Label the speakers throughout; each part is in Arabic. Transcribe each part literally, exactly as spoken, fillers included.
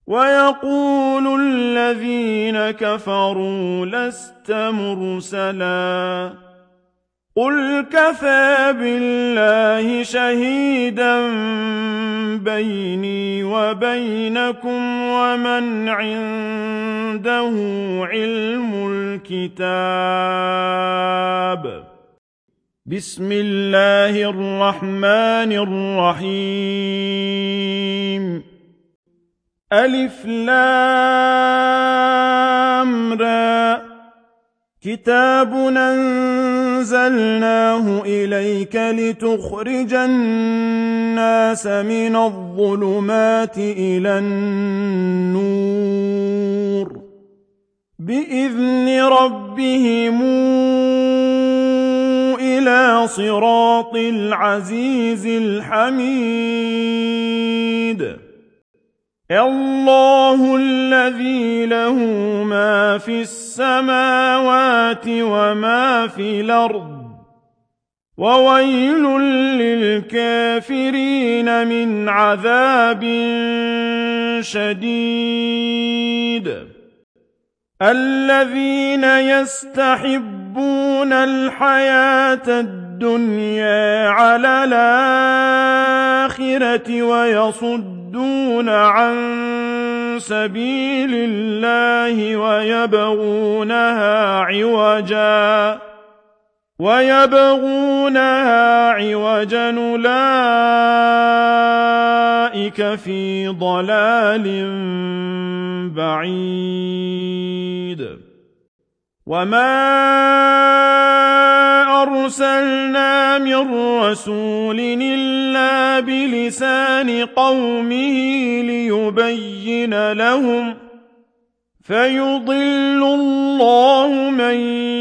Speaker 1: ويقول الذين كفروا لست مرسلا قل كفى بالله شهيدا بيني وبينكم ومن عنده علم الكتاب. بسم الله الرحمن الرحيم. ألف لام را كتاب أنزلناه إليك لتخرج الناس من الظلمات إلى النور بإذن ربهم إلى صراط العزيز الحميد. الله الذي له ما في السماوات وما في الأرض وويل للكافرين من عذاب شديد. الذين يستحبون الحياة الدنيا على الآخرة ويصدون عن سبيل الله ويبغونها عوجا ويبغونها عوجا أولئك في ضلال بعيد. وما أرسلنا من رسول إلا بلسان قومه ليبين لهم فيضل الله من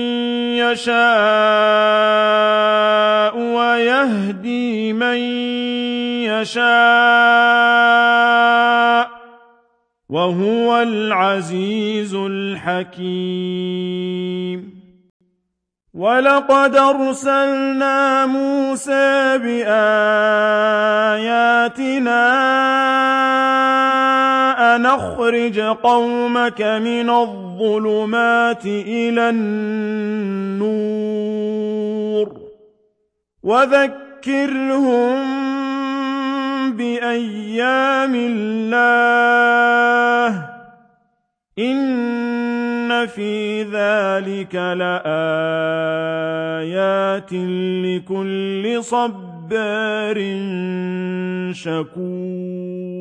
Speaker 1: يشاء ويهدي من يشاء وهو العزيز الحكيم. ولقد أرسلنا موسى بآياتنا أن أخرج قومك من الظلمات إلى النور وذكرهم بأيام الله إن في ذلك لآيات لكل صبار شكور.